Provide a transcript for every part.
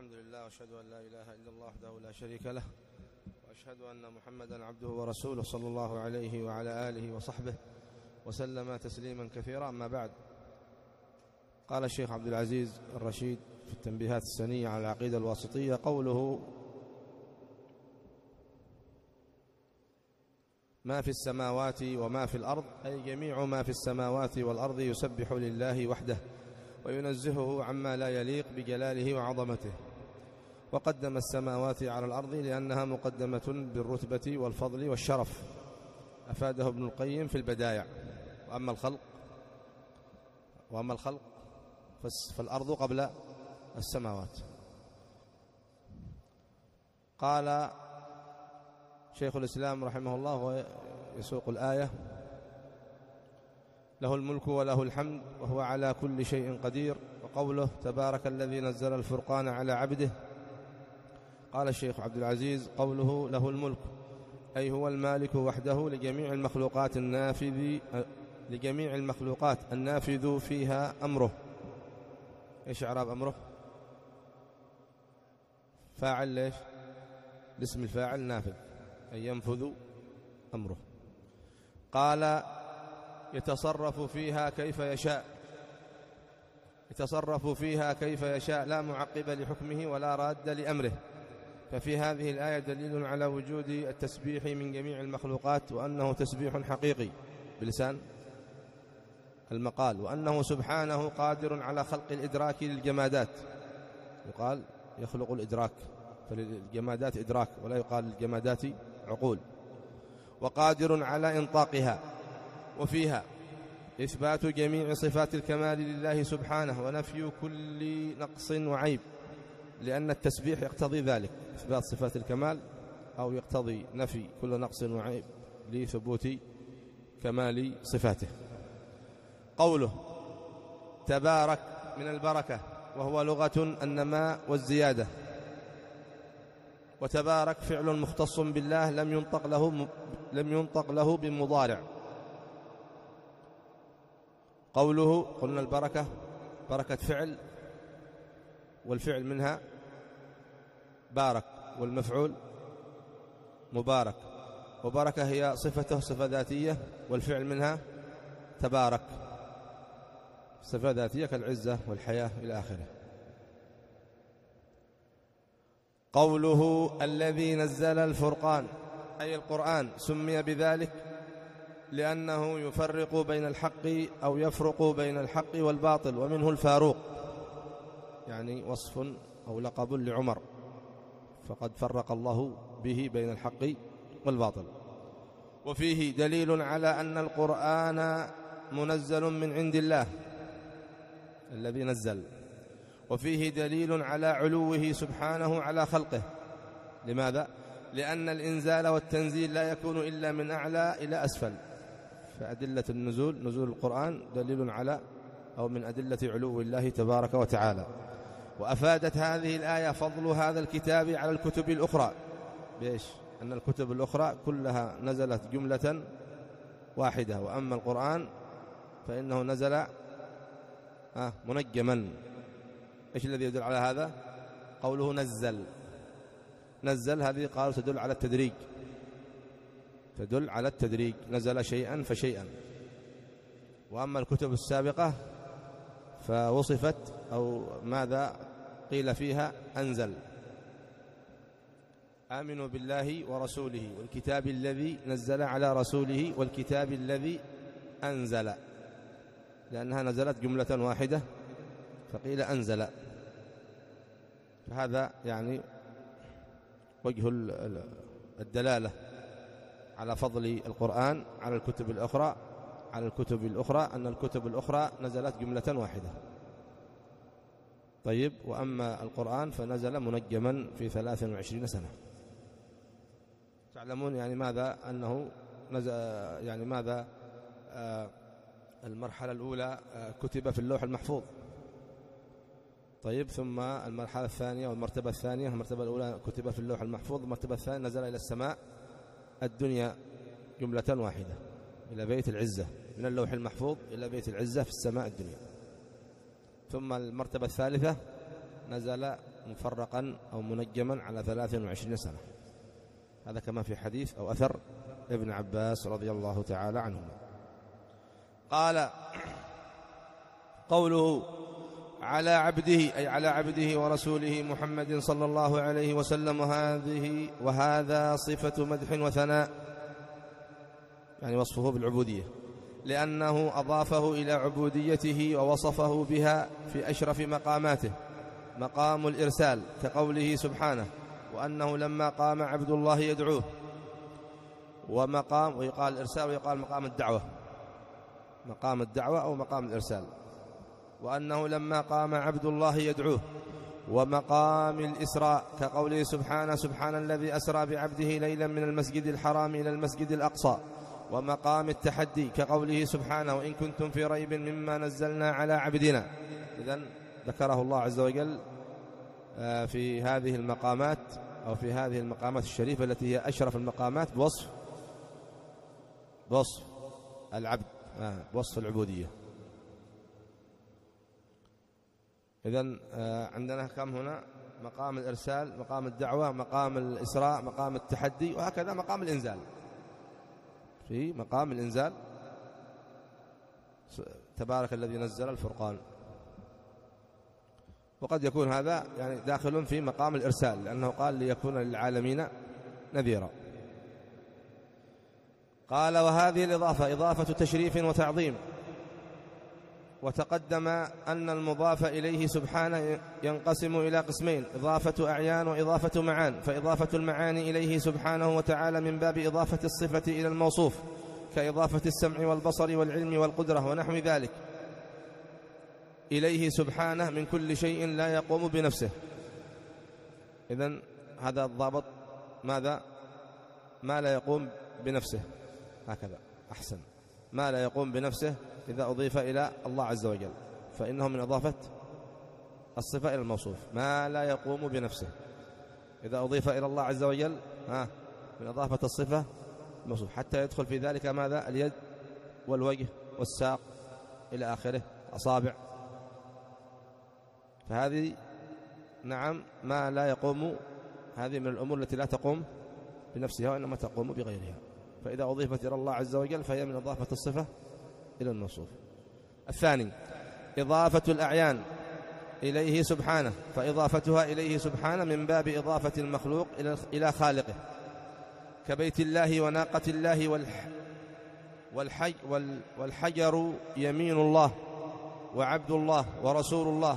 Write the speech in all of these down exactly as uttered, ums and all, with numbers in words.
الحمد لله وأشهد أن لا إله إلا الله وحده لا شريك له وأشهد أن محمدا عبده ورسوله صلى الله عليه وعلى آله وصحبه وسلم تسليما كثيرا. أما بعد، قال الشيخ عبد العزيز الرشيد في التنبيهات السنية على العقيدة الواسطية قوله: ما في السماوات وما في الأرض، أي جميع ما في السماوات والأرض يسبح لله وحده وينزهه عما لا يليق بجلاله وعظمته. وقدم السماوات على الأرض لأنها مقدمة بالرتبة والفضل والشرف، أفاده ابن القيم في البدايع. وأما الخلق وأما الخلق فالأرض قبل السماوات. قال شيخ الإسلام رحمه الله ويسوق الآية: له الملك وله الحمد وهو على كل شيء قدير. وقوله: تبارك الذي نزل الفرقان على عبده. قال الشيخ عبد العزيز: قوله له الملك أي هو المالك وحده لجميع المخلوقات النافذ لجميع المخلوقات النافذ فيها أمره. إيش إعراب أمره؟ فاعل ليش؟ الاسم الفاعل نافذ، أي ينفذ أمره. قال: يتصرف فيها كيف يشاء. يتصرف فيها كيف يشاء، لا معقب لحكمه ولا راد لأمره. ففي هذه الآية دليل على وجود التسبيح من جميع المخلوقات، وأنه تسبيح حقيقي بلسان المقال، وأنه سبحانه قادر على خلق الإدراك للجمادات. يقال يخلق الإدراك، فللجمادات إدراك، ولا يقال للجمادات عقول. وقادر على إنطاقها. وفيها إثبات جميع صفات الكمال لله سبحانه ونفي كل نقص وعيب، لأن التسبيح يقتضي ذلك، إثبات صفات الكمال، أو يقتضي نفي كل نقص وعيب لثبوت كمال صفاته. قوله تبارك من البركة، وهو لغة النماء والزيادة. وتبارك فعل مختص بالله لم ينطق له لم ينطق له بمضارع. قوله قلنا البركة بركة فعل، والفعل منها بارك، والمفعول مبارك. وبركة هي صفته صفة ذاتية، والفعل منها تبارك، صفة ذاتية كالعزة والحياة إلى آخره. قوله الذي نزل الفرقان أي القرآن، سمي بذلك لأنه يفرق بين الحق أو يفرق بين الحق والباطل، ومنه الفاروق، يعني وصف أو لقب لعمر، فقد فرق الله به بين الحق والباطل. وفيه دليل على أن القرآن منزل من عند الله الذي نزل. وفيه دليل على علوه سبحانه على خلقه. لماذا؟ لأن الإنزال والتنزيل لا يكون إلا من أعلى إلى أسفل، فأدلة النزول نزول القرآن دليل على أو من أدلة علو الله تبارك وتعالى. وأفادت هذه الآية فضل هذا الكتاب على الكتب الأخرى. بإيش؟ أن الكتب الأخرى كلها نزلت جملة واحدة، وأما القرآن فإنه نزل آه منجما. إيش الذي يدل على هذا؟ قوله نزل. نزل هذه قالوا تدل على التدريج، تدل على التدريج، نزل شيئا فشيئا. وأما الكتب السابقة فوصفت أو ماذا قيل فيها؟ أنزل. آمنوا بالله ورسوله والكتاب الذي نزل على رسوله والكتاب الذي أنزل، لأنها نزلت جملة واحدة فقيل أنزل. فهذا يعني وجه الدلالة على فضل القرآن على الكتب الأخرى على الكتب الأخرى أن الكتب الأخرى نزلت جملة واحدة. طيب، وأما القرآن فنزل منجما في ثلاث وعشرين سنة. تعلمون يعني ماذا أنه نزل، يعني ماذا آه المرحلة الأولى آه كتب في اللوح المحفوظ. طيب، ثم المرحلة الثانية والمرتبة الثانية، المرتبة الأولى كتب في اللوح المحفوظ، المرتبة الثانية نزل إلى السماء الدنيا جملة واحدة إلى بيت العزة، من اللوح المحفوظ إلى بيت العزة في السماء الدنيا. ثم المرتبة الثالثة نزل مفرقا أو منجما على ثلاث وعشرين سنة. هذا كما في حديث أو أثر ابن عباس رضي الله تعالى عنهما. قال قوله على عبده أي على عبده ورسوله محمد صلى الله عليه وسلم، وهذه وهذا صفة مدح وثناء، يعني وصفه بالعبودية، لأنه أضافه إلى عبوديته ووصفه بها في أشرف مقاماته، مقام الإرسال، كقوله سبحانه وأنه لما قام عبد الله يدعوه، ومقام ويقال الإرسال ويقال مقام الدعوة، مقام الدعوة أو مقام الإرسال، وأنه لما قام عبد الله يدعوه، ومقام الإسراء كقوله سبحانه سبحان الذي أسرى بعبده ليلا من المسجد الحرام إلى المسجد الأقصى، ومقام التحدي كقوله سبحانه وإن كنتم في ريب مما نزلنا على عبدنا. إذن ذكره الله عز وجل في هذه المقامات أو في هذه المقامات الشريفة التي هي أشرف المقامات بوصف بوصف العبد، بوصف العبودية. إذن عندنا كم هنا؟ مقام الإرسال، مقام الدعوة، مقام الإسراء، مقام التحدي، وهكذا مقام الإنزال. في مقام الإنزال تبارك الذي نزل الفرقان، وقد يكون هذا يعني داخل في مقام الإرسال، لأنه قال ليكون للعالمين نذيرا. قال وهذه الإضافة إضافة تشريف وتعظيم، وتقدم أن المضاف إليه سبحانه ينقسم إلى قسمين: إضافة أعيان وإضافة معان. فإضافة المعاني إليه سبحانه وتعالى من باب إضافة الصفة إلى الموصوف، كإضافة السمع والبصر والعلم والقدرة ونحو ذلك إليه سبحانه من كل شيء لا يقوم بنفسه. إذن هذا الضابط ماذا؟ ما لا يقوم بنفسه، هكذا أحسن، ما لا يقوم بنفسه إذا أضيف إلى الله عز وجل فإنه من إضافة الصفة إلى الموصوف. ما لا يقوم بنفسه إذا أضيف إلى الله عز وجل ها من إضافة الصفة الموصوف، حتى يدخل في ذلك ماذا؟ اليد والوجه والساق إلى آخره، أصابع. فهذه نعم ما لا يقوم، هذه من الأمور التي لا تقوم بنفسها وإنما تقوم بغيرها، فإذا أضيفت إلى الله عز وجل فهي من إضافة الصفة إلى الموصوف. الثاني إضافة الأعيان إليه سبحانه، فإضافتها إليه سبحانه من باب إضافة المخلوق إلى خالقه، كبيت الله وناقة الله والح والحج والحجر يمين الله وعبد الله ورسول الله،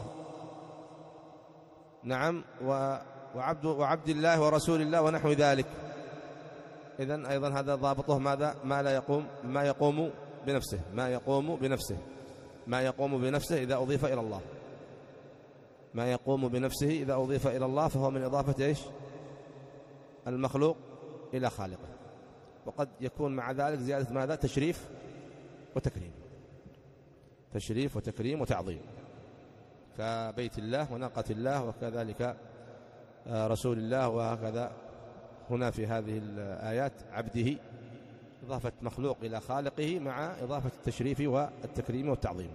نعم وعبد, وعبد الله ورسول الله ونحو ذلك. إذن أيضا هذا ضابطه ماذا؟ ما لا يقوم ما يقوم بنفسه، ما يقوم بنفسه ما يقوم بنفسه إذا أضيف إلى الله، ما يقوم بنفسه إذا أضيف إلى الله فهو من إضافة إيش؟ المخلوق إلى خالقه. وقد يكون مع ذلك زيادة ماذا؟ تشريف وتكريم، تشريف وتكريم وتعظيم، كبيت الله وناقة الله وكذلك رسول الله، وهكذا هنا في هذه الآيات عبده، إضافة مخلوق إلى خالقه مع إضافة التشريف والتكريم والتعظيم.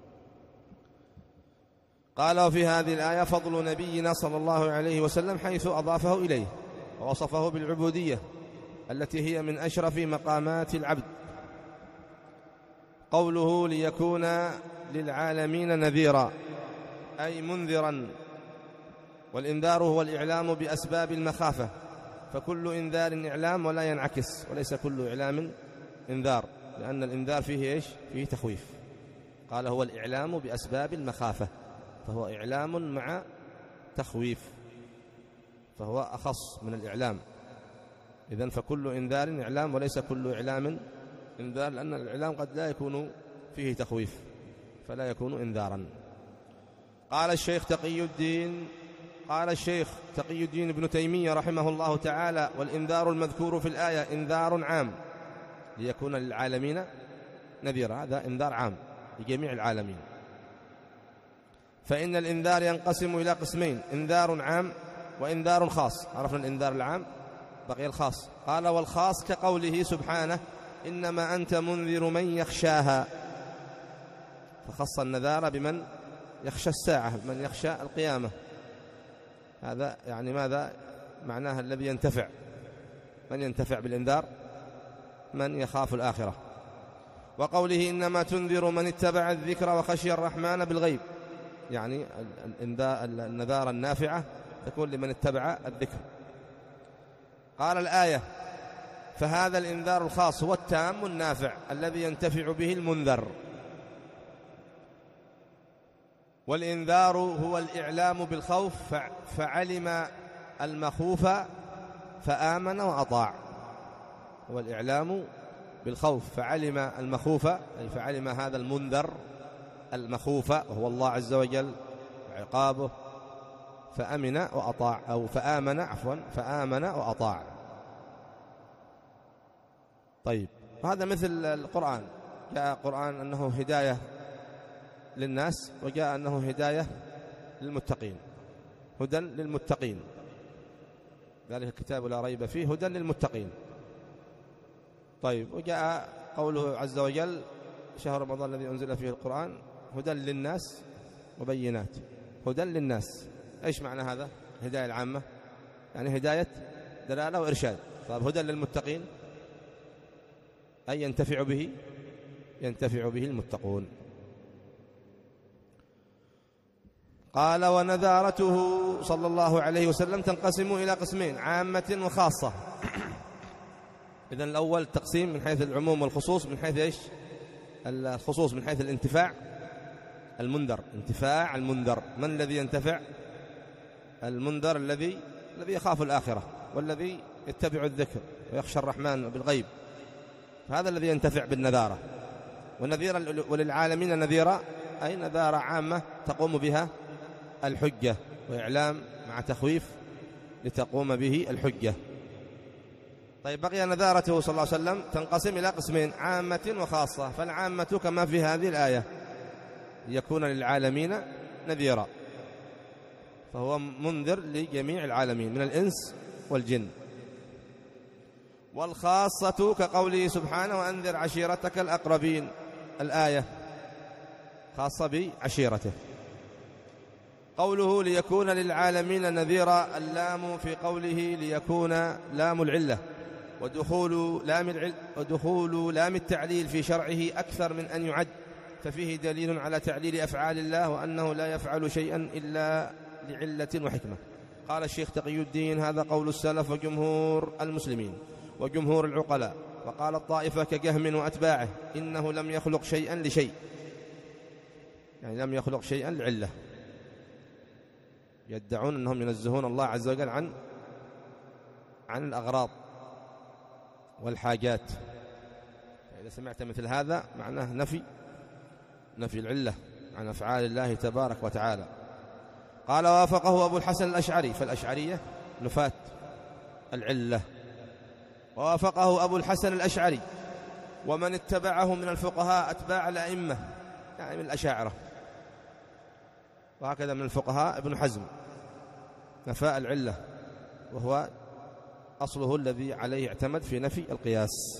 قال وفي هذه الآية فضل نبينا صلى الله عليه وسلم حيث أضافه إليه ووصفه بالعبودية التي هي من أشرف مقامات العبد. قوله ليكون للعالمين نذيرا أي منذرا، والإنذار هو الإعلام بأسباب المخافة، فكل إنذار إعلام ولا ينعكس، وليس كل إعلام إنذار، لأن الإنذار فيه إيش؟ فيه تخويف. قال هو الإعلام بأسباب المخافة، فهو إعلام مع تخويف، فهو أخص من الإعلام. إذن فكل إنذار إعلام وليس كل إعلام إنذار، لأن الإعلام قد لا يكون فيه تخويف فلا يكون إنذارا. قال الشيخ تقي الدين قال الشيخ تقي الدين ابن تيمية رحمه الله تعالى: والإنذار المذكور في الآية إنذار عام ليكون للعالمين نذيرا، هذا إنذار عام لجميع العالمين. فإن الإنذار ينقسم إلى قسمين: إنذار عام وإنذار خاص. عرفنا الإنذار العام، بقي الخاص. قال والخاص كقوله سبحانه: إنما أنت منذر من يخشاها، فخص النذار بمن يخشى الساعة، من يخشى القيامة. هذا يعني ماذا معناها؟ الذي ينتفع. من ينتفع بالإنذار؟ من يخاف الآخرة. وقوله إنما تنذر من اتبع الذكر وخشي الرحمن بالغيب، يعني النذار النافعة تكون لمن اتبع الذكر. قال الآية: فهذا الإنذار الخاص هو التام النافع الذي ينتفع به المنذر. والإنذار هو الإعلام بالخوف فعلم المخوف فآمن وأطاع. هو الإعلام بالخوف فعلم المخوف، أي فعلم هذا المنذر المخوف وهو الله عز وجل وعقابه، فأمن وأطاع، أو فآمن عفوا فآمن وأطاع. طيب، هذا مثل القرآن، جاء القرآن أنه هداية للناس، وجاء أنه هداية للمتقين، هدى للمتقين. ذلك الكتاب لا ريب فيه هدى للمتقين. طيب، وجاء قوله عز وجل: شهر رمضان الذي أنزل فيه القرآن هدى للناس وبينات. هدى للناس، إيش معنى هذا؟ الهداية العامة، يعني هداية دلالة وإرشاد. طيب، هدى للمتقين أي ينتفع به ينتفع به المتقون. قال: ونذارته صلى الله عليه وسلم تنقسم إلى قسمين: عامة وخاصة. إذن الأول تقسيم من حيث العموم والخصوص، من حيث إيش؟ الخصوص من حيث الانتفاع، المنذر، انتفاع المنذر. من الذي ينتفع؟ المنذر الذي الذي يخاف الآخرة، والذي يتبع الذكر ويخشى الرحمن بالغيب، هذا الذي ينتفع بالنذارة. والنذير وللعالمين نذيرا، أي نذارة عامة تقوم بها الحجة، وإعلام مع تخويف لتقوم به الحجة. طيب، بقي نذارته صلى الله عليه وسلم تنقسم إلى قسمين: عامة وخاصة. فالعامة كما في هذه الآية، يكون للعالمين نذيرا، فهو منذر لجميع العالمين من الإنس والجن. والخاصة كقوله سبحانه: وأنذر عشيرتك الأقربين، الآية خاصة بعشيرته. قوله ليكون للعالمين نذيرا، اللام في قوله ليكون لام العلة، ودخول لام العل ودخول لام التعليل في شرعه أكثر من أن يعد، ففيه دليل على تعليل أفعال الله وأنه لا يفعل شيئا إلا لعلة وحكمة. قال الشيخ تقي الدين: هذا قول السلف وجمهور المسلمين وجمهور العقلاء. وقال الطائفة كجهم وأتباعه: إنه لم يخلق شيئا لشيء، يعني لم يخلق شيئا لعلة. يدعون أنهم ينزهون الله عز وجل عن عن الأغراض والحاجات. إذا سمعت مثل هذا معناه نفي نفي العلة عن أفعال الله تبارك وتعالى. قال: وافقه أبو الحسن الأشعري، فالأشعرية نفاة العلة. ووافقه أبو الحسن الأشعري ومن اتبعه من الفقهاء أتباع الأئمة، يعني من الأشاعرة، وهكذا من الفقهاء ابن حزم، نفاء العلة، وهو أصله الذي عليه اعتمد في نفي القياس،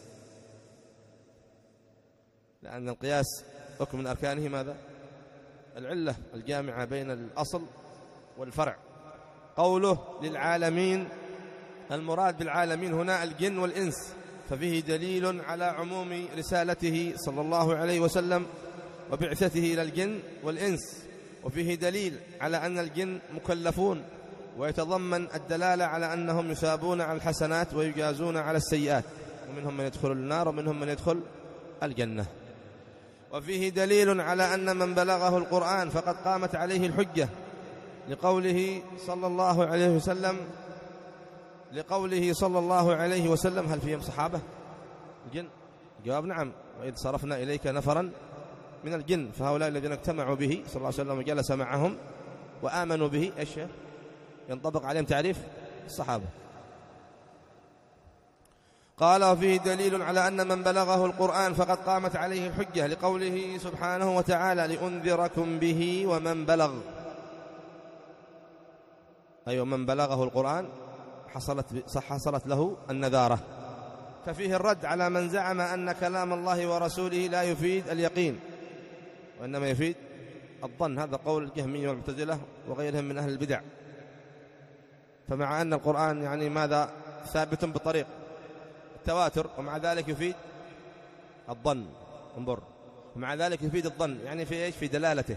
لأن القياس ركن من أركانه ماذا؟ العلة الجامعة بين الأصل والفرع. قوله للعالمين، المراد بالعالمين هنا الجن والإنس، ففيه دليل على عموم رسالته صلى الله عليه وسلم وبعثته إلى الجن والإنس، وفيه دليل على أن الجن مكلفون، ويتضمن الدلالة على أنهم يثابون على الحسنات ويجازون على السيئات، ومنهم من يدخل النار ومنهم من يدخل الجنة. وفيه دليل على أن من بلغه القرآن فقد قامت عليه الحجة، لقوله صلى الله عليه وسلم لقوله صلى الله عليه وسلم: هل فيهم صحابة الجن؟ جواب: نعم. وإذ صرفنا إليك نفرا من الجن، فهؤلاء الذين اجتمعوا به صلى الله عليه وسلم وجلس معهم وآمنوا به، إيش ينطبق عليهم تعريف الصحابة. قال: وفيه دليل على أن من بلغه القرآن فقد قامت عليه الحجة، لقوله سبحانه وتعالى: لأنذركم به ومن بلغ، أي أيوة من بلغه القرآن حصلت صح حصلت له النذارة. ففيه الرد على من زعم أن كلام الله ورسوله لا يفيد اليقين وإنما يفيد الظن، هذا قول الجهمية والمعتزلة وغيرهم من أهل البدع. فمع أن القرآن يعني ماذا ثابت بطريق التواتر، ومع ذلك يفيد الظن، انظر، ومع ذلك يفيد الظن، يعني في إيش؟ في دلالته.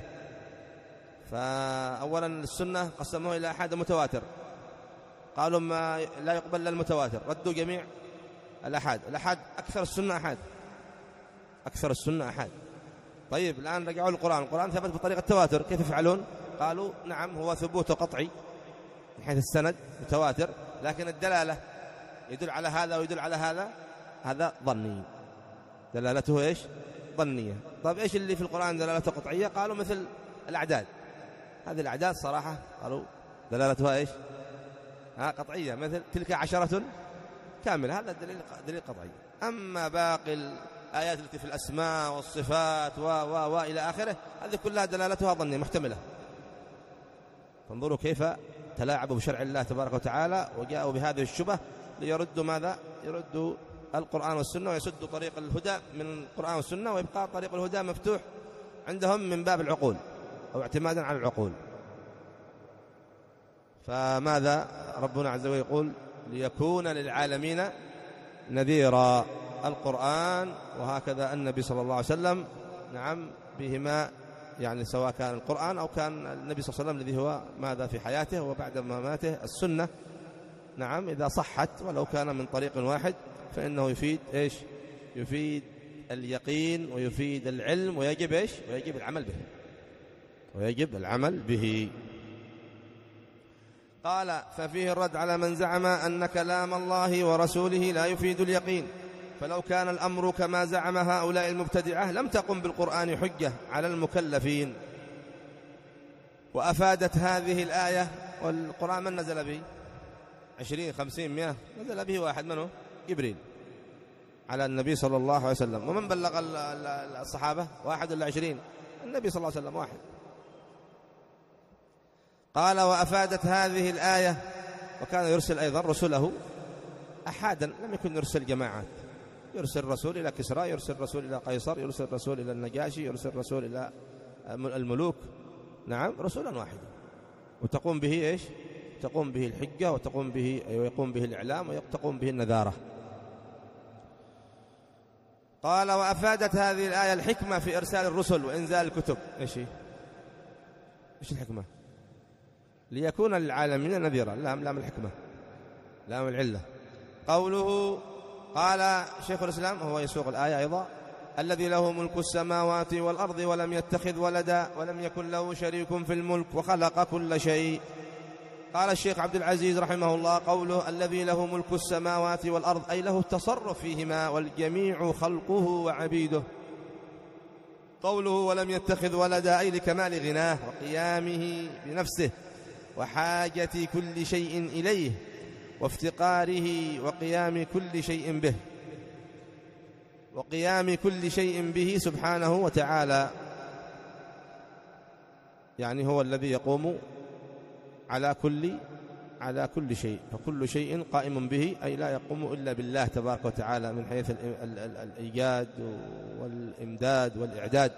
فأولا السنة قسموها إلى أحاد متواتر، قالوا ما لا يقبل إلا المتواتر، ردوا جميع الأحاد. الأحاد أكثر السنة أحاد، أكثر السنة أحاد. طيب الآن رجعوا للقرآن، القرآن ثبت بطريقة التواتر، كيف يفعلون؟ قالوا نعم هو ثبوت قطعي من حيث السند متواتر، لكن الدلالة يدل على هذا ويدل على هذا، هذا ظني، دلالته إيش؟ ظنية. طيب إيش اللي في القرآن دلالته قطعية؟ قالوا مثل الأعداد، هذه الأعداد صراحة قالوا دلالتها إيش؟ ها قطعية، مثل تلك عشرة كاملة، هذا دليل دليل قطعي. أما باقي الآيات التي في الأسماء والصفات و و و إلى آخره، هذه كلها دلالتها ظنية محتملة. فانظروا كيف تلاعبوا بشرع الله تبارك وتعالى، وجاءوا بهذه الشبه ليردوا ماذا؟ يردوا القرآن والسنة، ويسدوا طريق الهدى من القرآن والسنة، ويبقى طريق الهدى مفتوح عندهم من باب العقول أو اعتمادا على العقول. فماذا ربنا عز وجل يقول؟ ليكون للعالمين نذيرا. القرآن وهكذا النبي صلى الله عليه وسلم، نعم بهما، يعني سواء كان القرآن أو كان النبي صلى الله عليه وسلم الذي هو ماذا في حياته وبعد مماته السنة، نعم إذا صحت ولو كان من طريق واحد فإنه يفيد إيش؟ يفيد اليقين ويفيد العلم، ويجب إيش؟ ويجب العمل به، ويجب العمل به. قال ففيه الرد على من زعم أن كلام الله ورسوله لا يفيد اليقين، فلو كان الأمر كما زعم هؤلاء المبتدعة لم تقم بالقرآن حجة على المكلفين. وأفادت هذه الآية، والقرآن من نزل به؟ عشرين خمسين مئة، نزل به واحد منه جبريل على النبي صلى الله عليه وسلم. ومن بلغ الصحابة؟ واحد ولا عشرين؟ النبي صلى الله عليه وسلم واحد. قال وأفادت هذه الآية، وكان يرسل أيضا رسله أحادا، لم يكن يرسل جماعات، يرسل رسول إلى كسرى، يرسل رسول إلى قيصر، يرسل رسول إلى النجاشي، يرسل رسول إلى الملوك، نعم رسولا واحدا، وتقوم به إيش؟ تقوم به الحجة، وتقوم به ويقوم به الإعلام، وتقوم به النذارة. قال وأفادت هذه الآية الحكمة في إرسال الرسل وإنزال الكتب. إيش هي؟ إيش الحكمة؟ ليكون للعالمين نذيرا، لام لام الحكمة، لام العلة. قوله قال شيخ الإسلام، هو يسوق الآية أيضا، الذي له ملك السماوات والأرض ولم يتخذ ولدا ولم يكن له شريك في الملك وخلق كل شيء. قال الشيخ عبد العزيز رحمه الله قوله الذي له ملك السماوات والأرض أي له التصرف فيهما، والجميع خلقه وعبيده. قوله ولم يتخذ ولدا أي لكمال غناه وقيامه بنفسه وحاجة كل شيء إليه وافتقاره وقيام كل شيء به وقيام كل شيء به سبحانه وتعالى، يعني هو الذي يقوم على كل على كل شيء، فكل شيء قائم به، أي لا يقوم إلا بالله تبارك وتعالى من حيث الإيجاد والإمداد والإعداد.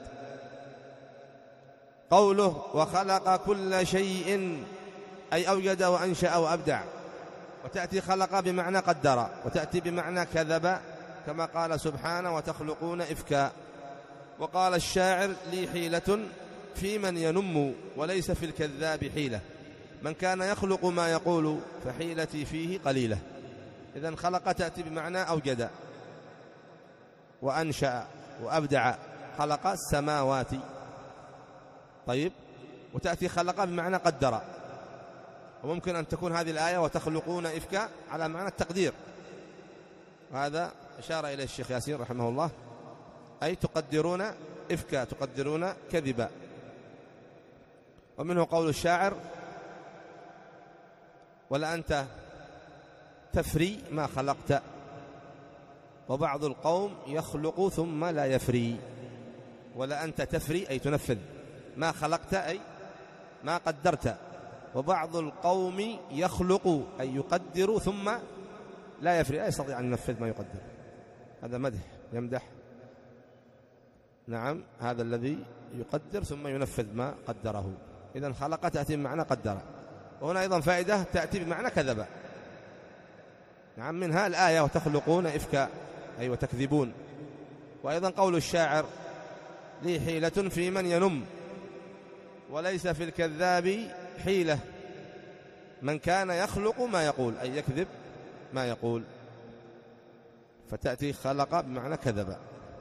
قوله وخلق كل شيء أي أوجد وأنشأ وأبدع، وتأتي خلق بمعنى قدر، وتأتي بمعنى كذب كما قال سبحانه وتخلقون إفكا. وقال الشاعر لي حيلة في من ينم وليس في الكذاب حيلة، من كان يخلق ما يقول فحيلتي فيه قليلة. إذن خلق تأتي بمعنى أوجد وأنشأ وأبدع، خلق السماوات. طيب، وتأتي خلق بمعنى قدر، وممكن أن تكون هذه الآية وتخلقون إفكا على معنى التقدير، هذا أشار إليه الشيخ ياسين رحمه الله، أي تقدرون إفكا، تقدرون كذبا. ومنه قول الشاعر ولا أنت تفري ما خلقت، وبعض القوم يخلق ثم لا يفري. ولا أنت تفري أي تنفذ، ما خلقت أي ما قدرت، وبعض القوم يخلق أي يقدر ثم لا يفري، لا يستطيع أن ينفذ ما يقدر. هذا مدح، يمدح نعم هذا الذي يقدر ثم ينفذ ما قدره. إذن خلق تأتي بمعنى قدر. وهنا أيضا فائدة تأتي بمعنى كذب. نعم، منها الآية وتخلقون إفكا أي وتكذبون. وأيضا قول الشاعر لي حيلة في من ينم وليس في الكذاب حيلة، من كان يخلق ما يقول أي يكذب ما يقول، فتأتي خلق بمعنى كذب.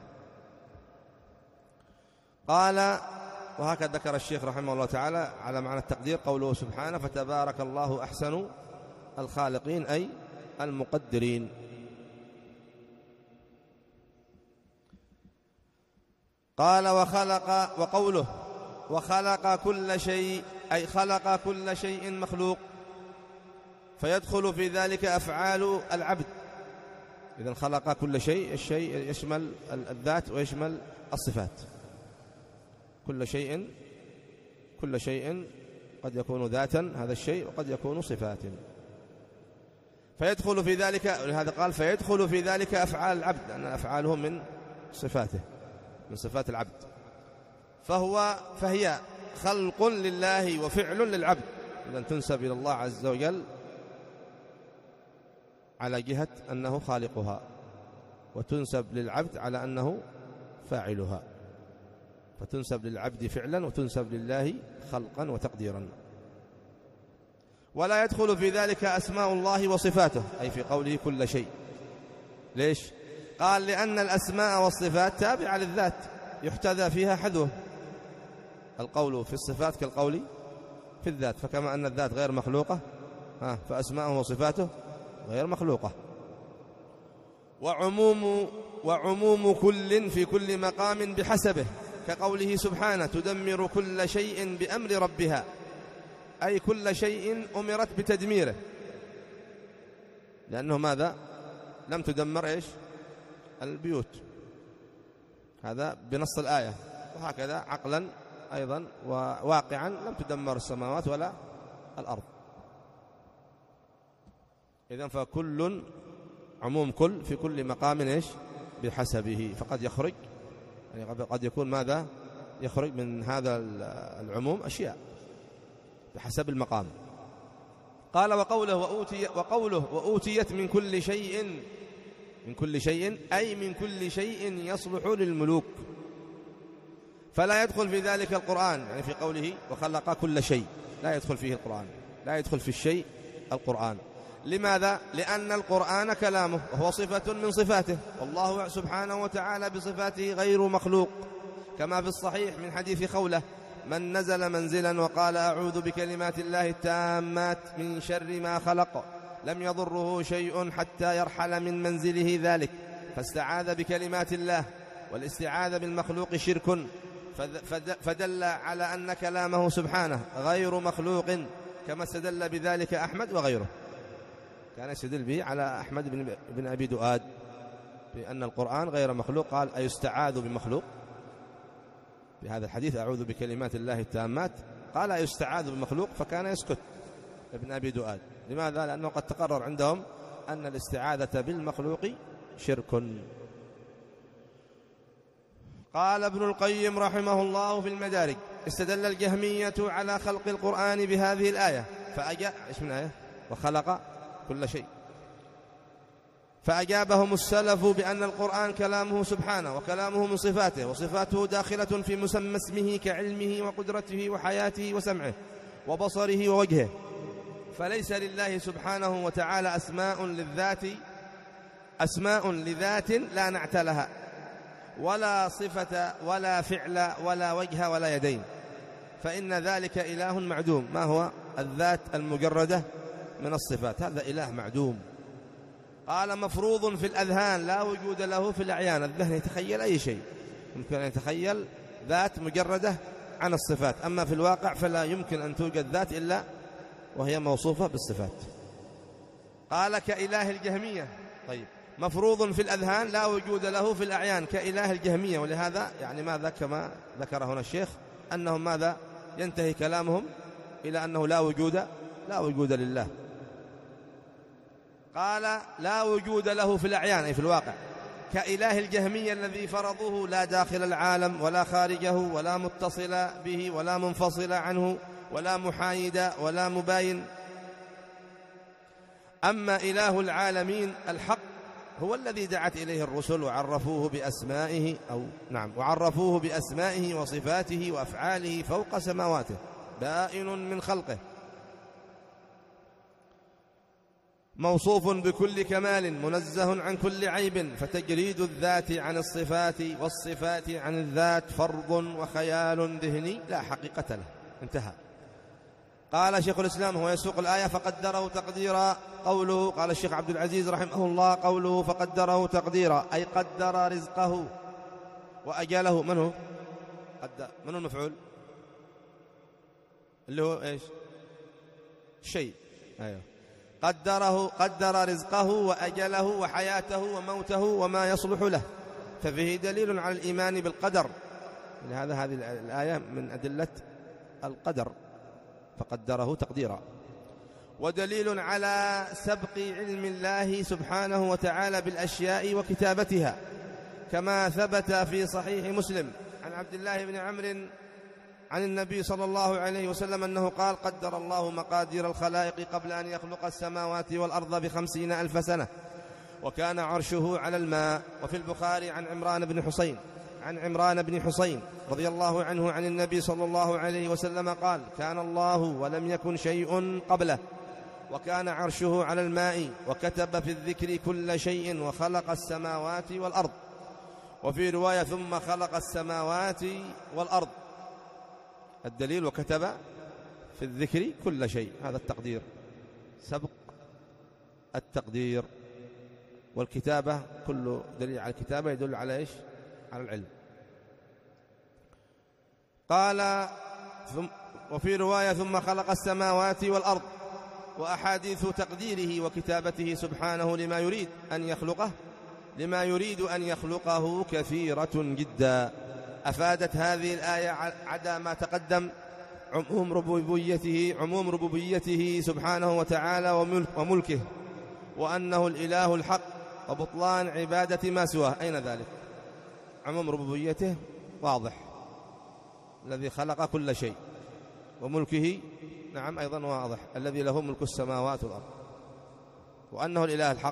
قال وهكذا ذكر الشيخ رحمه الله تعالى على معنى التقدير قوله سبحانه فتبارك الله أحسن الخالقين أي المقدرين. قال وخلق وقوله وخلق كل شيء أي خلق كل شيء مخلوق، فيدخل في ذلك أفعال العبد. إذن خلق كل شيء، الشيء يشمل الذات ويشمل الصفات، كل شيء كل شيء قد يكون ذاتا هذا الشيء وقد يكون صفات، فيدخل في ذلك، لهذا قال فيدخل في ذلك أفعال العبد لأن أفعاله من صفاته من صفات العبد، فهو فهي خلق لله وفعل للعبد، إذن تنسب إلى الله عز وجل على جهة أنه خالقها، وتنسب للعبد على أنه فاعلها، فتنسب للعبد فعلا وتنسب لله خلقا وتقديرا. ولا يدخل في ذلك أسماء الله وصفاته أي في قوله كل شيء. ليش؟ قال لأن الأسماء والصفات تابعة للذات يحتذى فيها حذوه، القول في الصفات كالقول في الذات، فكما أن الذات غير مخلوقة فأسماءه وصفاته غير مخلوقة. وعموم وعموم كل في كل مقام بحسبه، كقوله سبحانه تدمر كل شيء بأمر ربها، أي كل شيء أمرت بتدميره، لأنه ماذا؟ لم تدمر إيش؟ البيوت، هذا بنص الآية، وهكذا عقلا أيضا وواقعا لم تدمر السماوات ولا الأرض. إذن فكل عموم كل في كل مقام إيش؟ بحسبه، فقد يخرج يعني قد يكون ماذا؟ يخرج من هذا العموم أشياء بحسب المقام. قال وقوله وأوتي وقوله وأوتيت من كل شيء، من كل شيء أي من كل شيء يصلح للملوك، فلا يدخل في ذلك القرآن، يعني في قوله وخلق كل شيء لا يدخل فيه القرآن، لا يدخل في الشيء القرآن. لماذا؟ لأن القرآن كلامه وهو صفة من صفاته، والله سبحانه وتعالى بصفاته غير مخلوق، كما في الصحيح من حديث خولة من نزل منزلا وقال أعوذ بكلمات الله التامات من شر ما خلق لم يضره شيء حتى يرحل من منزله ذلك، فاستعاذ بكلمات الله، والاستعاذة بالمخلوق شرك، فدل على أن كلامه سبحانه غير مخلوق، كما استدل بذلك أحمد وغيره، كان يستدل به على أحمد بن, بن أبي دؤاد بأن القرآن غير مخلوق، قال أيستعاذ بمخلوق بهذا الحديث أعوذ بكلمات الله التامات، قال أيستعاذ بمخلوق، فكان يسكت ابن أبي دؤاد. لماذا؟ لأنه قد تقرر عندهم أن الاستعاذة بالمخلوق شرك. قال ابن القيم رحمه الله في المدارج استدل الجهمية على خلق القرآن بهذه الآية فأجاب إيش من آية وخلق كل شيء، فأجابهم السلف بأن القرآن كلامه سبحانه وكلامه من صفاته، وصفاته داخلة في مسمى اسمه كعلمه وقدرته وحياته وسمعه وبصره ووجهه، فليس لله سبحانه وتعالى أسماء للذات أسماء لذات لا نعت لها، ولا صفة ولا فعل ولا وجه ولا يدين، فإن ذلك إله معدوم. ما هو الذات المجردة من الصفات؟ هذا إله معدوم. قال مفروض في الأذهان لا وجود له في الأعيان، الذهن يتخيل أي شيء، يمكن أن يتخيل ذات مجردة عن الصفات، أما في الواقع فلا يمكن أن توجد ذات إلا وهي موصوفة بالصفات. قال كإله الجهمية. طيب مفروض في الأذهان لا وجود له في الأعيان كإله الجهمية، ولهذا يعني ماذا كما ذكر هنا الشيخ أنهم ماذا ينتهي كلامهم إلى أنه لا وجود لا وجود لله. قال لا وجود له في الأعيان أي في الواقع، كإله الجهمية الذي فرضوه لا داخل العالم ولا خارجه ولا متصل به ولا منفصل عنه ولا محايد ولا مباين. أما إله العالمين الحق هو الذي دعت إليه الرسل وعرفوه بأسمائه أو نعم وعرفوه بأسمائه وصفاته وأفعاله فوق سماواته، بائن من خلقه، موصوف بكل كمال، منزه عن كل عيب، فتجريد الذات عن الصفات والصفات عن الذات فرض وخيال ذهني لا حقيقة له. انتهى. قال شيخ الإسلام هو يسوق الآية فقدره تقديرا. قوله قال الشيخ عبد العزيز رحمه الله قوله فقدره تقديرا أي قدر رزقه وأجله. من هو قدر؟ من هو المفعول اللي هو إيش شيء؟ أيوه. قدره قدر رزقه وأجله وحياته وموته وما يصلح له، ففيه دليل على الإيمان بالقدر. لهذا هذه الآية من أدلة القدر فقدره تقديرا، ودليل على سبق علم الله سبحانه وتعالى بالأشياء وكتابتها، كما ثبت في صحيح مسلم عن عبد الله بن عمرو عن النبي صلى الله عليه وسلم أنه قال قدر الله مقادير الخلائق قبل أن يخلق السماوات والأرض بخمسين ألف سنة وكان عرشه على الماء. وفي البخاري عن عمران بن حسين عن عمران بن حسين رضي الله عنه عن النبي صلى الله عليه وسلم قال كان الله ولم يكن شيء قبله وكان عرشه على الماء وكتب في الذكر كل شيء وخلق السماوات والأرض. وفي رواية ثم خلق السماوات والأرض. الدليل وكتب في الذكر كل شيء، هذا التقدير سبق التقدير. والكتابة كل دليل على الكتابة يدل على إيش؟ على العلم. قال ثم وفي رواية ثم خلق السماوات والأرض. وأحاديث تقديره وكتابته سبحانه لما يريد أن يخلقه لما يريد أن يخلقه كثيرة جدا. أفادت هذه الآية عدا ما تقدم عموم ربوبيته عموم ربوبيته سبحانه وتعالى وملكه، وأنه الإله الحق، وبطلان عبادة ما سواه. أين ذلك؟ عموم ربوبيته واضح، الذي خلق كل شيء، وملكه نعم أيضا واضح، الذي له ملك السماوات والأرض، وأنه الإله الحق.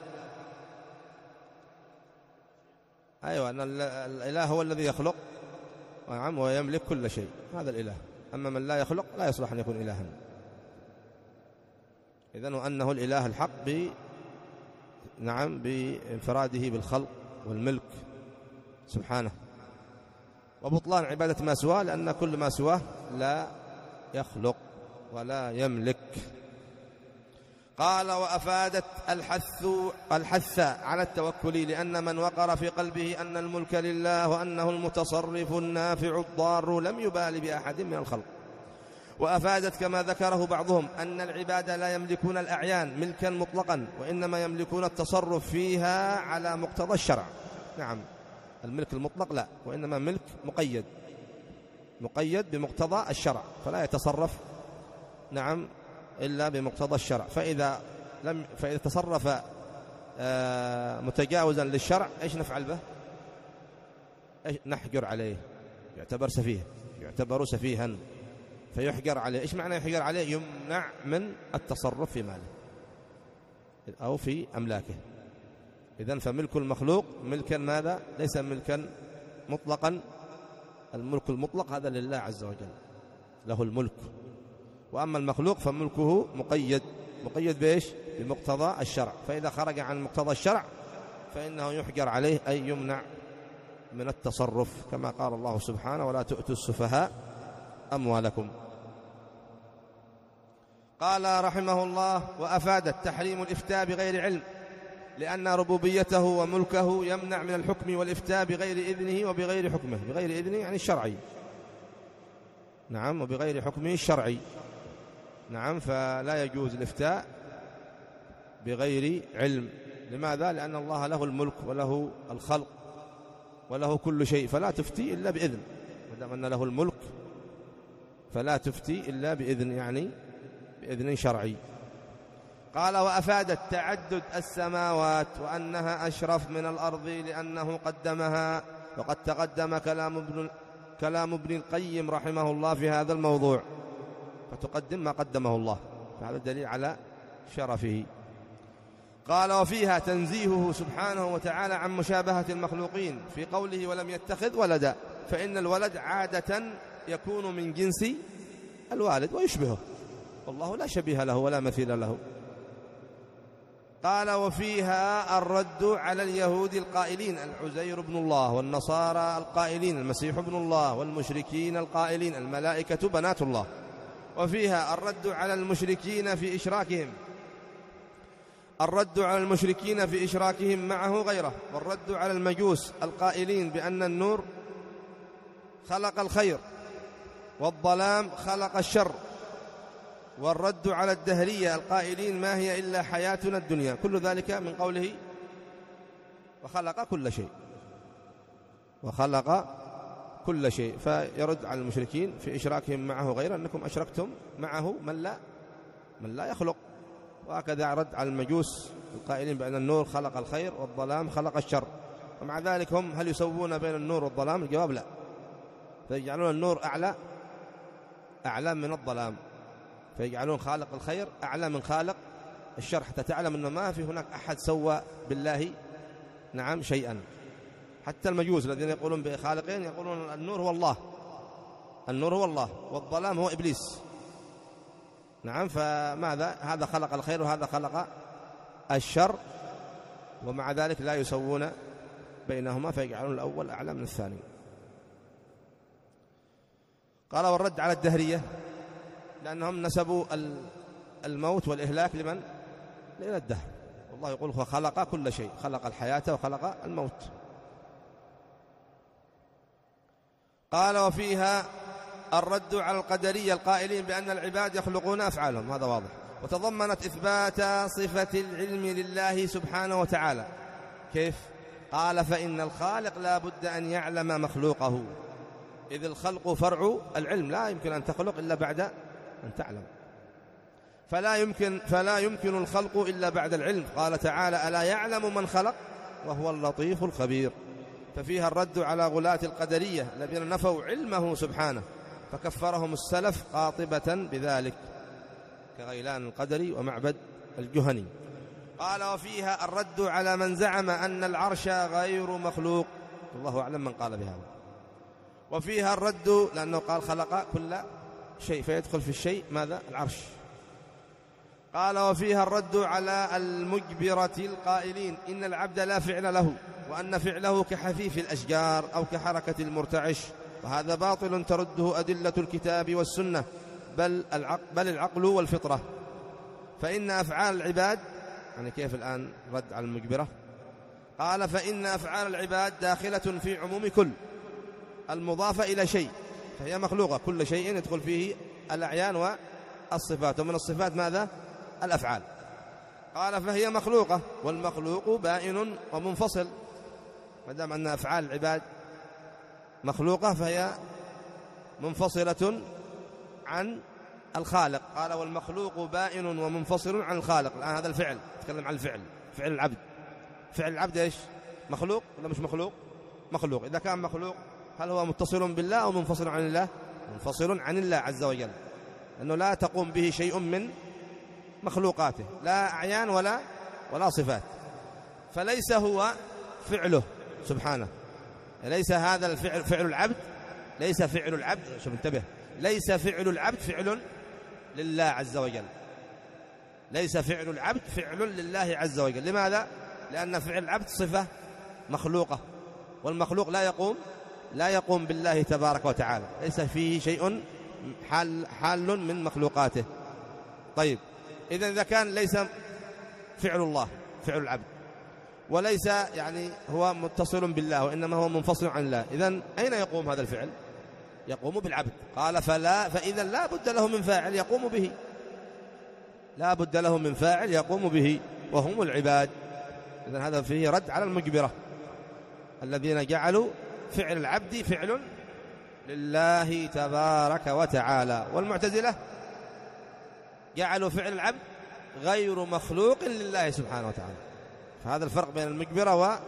أيوة، أن الإله هو الذي يخلق نعم ويملك كل شيء، هذا الإله. أما من لا يخلق لا يصلح أن يكون إلها. إذن وأنه الإله الحق ب نعم بانفراده بالخلق والملك سبحانه، وبطلان عبادة ما سواه، لأن كل ما سواه لا يخلق ولا يملك. قال وأفادت الحث الحث على التوكل، لأن من وقر في قلبه أن الملك لله وأنه المتصرف النافع الضار لم يبال بأحد من الخلق. وأفادت كما ذكره بعضهم أن العباد لا يملكون الأعيان ملكا مطلقا، وإنما يملكون التصرف فيها على مقتضى الشرع. نعم، الملك المطلق لا، وإنما ملك مقيد مقيد بمقتضى الشرع، فلا يتصرف نعم إلا بمقتضى الشرع. فإذا لم فإذا تصرف متجاوزا للشرع إيش نفعل به؟ إيش نحجر عليه، يعتبر سفيه يعتبر سفيها فيحجر عليه. إيش معنى يحجر عليه؟ يمنع من التصرف في ماله أو في أملاكه. إذن فملك المخلوق ملكا ماذا؟ ليس ملكا مطلقا. الملك المطلق هذا لله عز وجل، له الملك. وأما المخلوق فملكه مقيد مقيد بإيش؟ بمقتضى الشرع. فإذا خرج عن مقتضى الشرع فإنه يحجر عليه، أي يمنع من التصرف، كما قال الله سبحانه ولا تؤتوا السفهاء أموالكم. قال رحمه الله وأفادت تحريم الإفتاء بغير علم، لأن ربوبيته وملكه يمنع من الحكم والإفتاء بغير إذنه وبغير حكمه. بغير إذنه يعني الشرعي، نعم، وبغير حكمه الشرعي، نعم. فلا يجوز الإفتاء بغير علم. لماذا؟ لأن الله له الملك وله الخلق وله كل شيء، فلا تفتي إلا بإذن. ما دام أن له الملك فلا تفتي إلا بإذن، يعني بإذن شرعي. قال وأفادت تعدد السماوات وأنها أشرف من الأرض لأنه قدمها. وقد تقدم كلام ابن كلام ابن القيم رحمه الله في هذا الموضوع. فتقدم ما قدمه الله، فهذا دليل على شرفه. قال وفيها تنزيهه سبحانه وتعالى عن مشابهة المخلوقين في قوله ولم يتخذ ولدا، فإن الولد عادة يكون من جنس الوالد ويشبهه، والله لا شبيه له ولا مثيل له. قال وفيها الرد على اليهود القائلين العزير ابن الله، والنصارى القائلين المسيح ابن الله، والمشركين القائلين الملائكة بنات الله. وفيها الرد على المشركين في إشراكهم الرد على المشركين في إشراكهم معه غيره، والرد على المجوس القائلين بأن النور خلق الخير والظلام خلق الشر، والرد على الدهرية القائلين ما هي إلا حياتنا الدنيا، كل ذلك من قوله وخلق كل شيء وخلق كل شيء. فيرد على المشركين في إشراكهم معه غيره، أنكم أشركتم معه من لا من لا يخلق. وهكذا رد على المجوس القائلين بأن النور خلق الخير والظلام خلق الشر، ومع ذلك هم هل يسوون بين النور والظلام؟ الجواب لا، فيجعلون النور أعلى أعلى من الظلام، فيجعلون خالق الخير أعلى من خالق الشر، حتى تعلم أنه ما في هناك أحد سوى بالله نعم شيئا. حتى المجوس الذين يقولون بخالقين يقولون النور هو الله النور هو الله والظلام هو إبليس. نعم، فماذا؟ هذا خلق الخير وهذا خلق الشر، ومع ذلك لا يسوون بينهما، فيجعلون الأول أعلى من الثاني. قال والرد على الدهرية لأنهم نسبوا الموت والإهلاك لمن؟ إلى الدهر، والله يقول هو خلق كل شيء، خلق الحياة وخلق الموت. قال وفيها الرد على القدرية القائلين بأن العباد يخلقون أفعالهم، هذا واضح. وتضمنت إثبات صفة العلم لله سبحانه وتعالى. كيف؟ قال فإن الخالق لا بد أن يعلم مخلوقه، إذ الخلق فرع العلم، لا يمكن أن تخلق إلا بعد أن تعلم، فلا يمكن فلا يمكن الخلق إلا بعد العلم. قال تعالى ألا يعلم من خلق وهو اللطيف الخبير. ففيها الرد على غلاة القدرية الذين نفوا علمه سبحانه، فكفرهم السلف قاطبة بذلك كغيلان القدري ومعبد الجهني. قال وفيها الرد على من زعم أن العرش غير مخلوق، الله أعلم من قال بهذا. وفيها الرد لأنه قال خلق كل شيء، فيدخل في الشيء ماذا؟ العرش. قال وفيها الرد على المجبرة القائلين إن العبد لا فعل له، وأن فعله كحفيف الأشجار أو كحركة المرتعش، وهذا باطل ترده أدلة الكتاب والسنة، بل العقل, بل العقل والفطرة. فإن أفعال العباد، يعني كيف الآن رد على المجبرة؟ قال فإن أفعال العباد داخلة في عموم كل المضافة إلى شيء، فهي مخلوقة، كل شيء يدخل فيه الأعيان والصفات، ومن الصفات ماذا؟ الأفعال. قال فهي مخلوقة، والمخلوق بائن ومنفصل، ما دام أن أفعال العباد مخلوقة فهي منفصلة عن الخالق. قال والمخلوق بائن ومنفصل عن الخالق. الآن هذا الفعل، تكلم عن الفعل، فعل العبد. فعل العبد إيش؟ مخلوق ولا مش مخلوق؟ مخلوق. إذا كان مخلوق هل هو متصل بالله أو منفصل عن الله؟ منفصل عن الله عز وجل، لأنه لا تقوم به شيء من مخلوقاته، لا أعيان ولا ولا صفات، فليس هو فعله سبحانه. ليس هذا الفعل فعل العبد، ليس فعل العبد، شوف انتبه، ليس فعل العبد فعل لله عز وجل، ليس فعل العبد فعل لله عز وجل. لماذا؟ لأن فعل العبد صفة مخلوقة، والمخلوق لا يقوم لا يقوم بالله تبارك وتعالى، ليس فيه شيء حال, حال من مخلوقاته. طيب، إذن إذا كان ليس فعل الله فعل العبد، وليس يعني هو متصل بالله وإنما هو منفصل عن الله، إذن أين يقوم هذا الفعل؟ يقوم بالعبد. قال فلا فإذا لا بد له من فاعل يقوم به، لا بد له من فاعل يقوم به، وهم العباد. إذن هذا فيه رد على المجبرة الذين جعلوا فعل العبد فعل لله تبارك وتعالى، والمعتزلة جعلوا فعل العبد غير مخلوق لله سبحانه وتعالى. فهذا الفرق بين المجبرة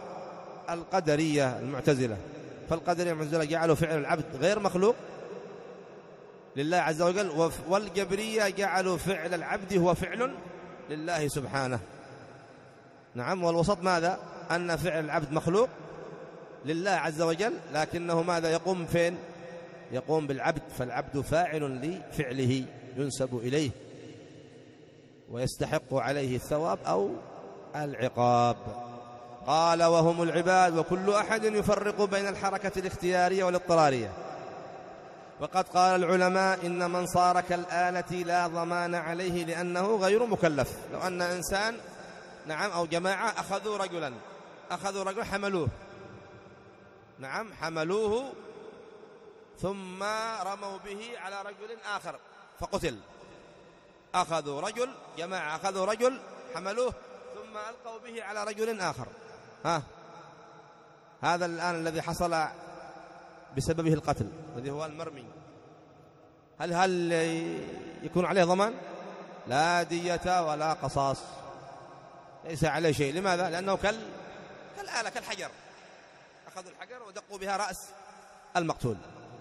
والقدرية المعتزلة. فالقدرية المعتزلة جعلوا فعل العبد غير مخلوق لله عز وجل، والجبرية جعلوا فعل العبد هو فعل لله سبحانه. نعم، والوسط ماذا؟ أن فعل العبد مخلوق لله عز وجل، لكنه ماذا يقوم فين؟ يقوم بالعبد، فالعبد فاعل لفعله ينسب إليه ويستحق عليه الثواب أو العقاب. قال وهم العباد، وكل أحد يفرق بين الحركة الاختيارية والاضطرارية. وقد قال العلماء إن من صار كالآلة لا ضمان عليه لأنه غير مكلف. لو أن إنسان نعم أو جماعة أخذوا رجلا أخذوا رجل حملوه نعم حملوه ثم رموا به على رجل آخر فقتل. أخذوا رجل جماعة أخذوا رجل حملوه ثم ألقوا به على رجل آخر. ها هذا الآن الذي حصل بسببه القتل الذي هو المرمي، هل هل يكون عليه ضمان؟ لا دية ولا قصاص، ليس عليه شيء. لماذا؟ لأنه كال كالآلة كالحجر، أخذوا الحجر ودقوا بها رأس المقتول.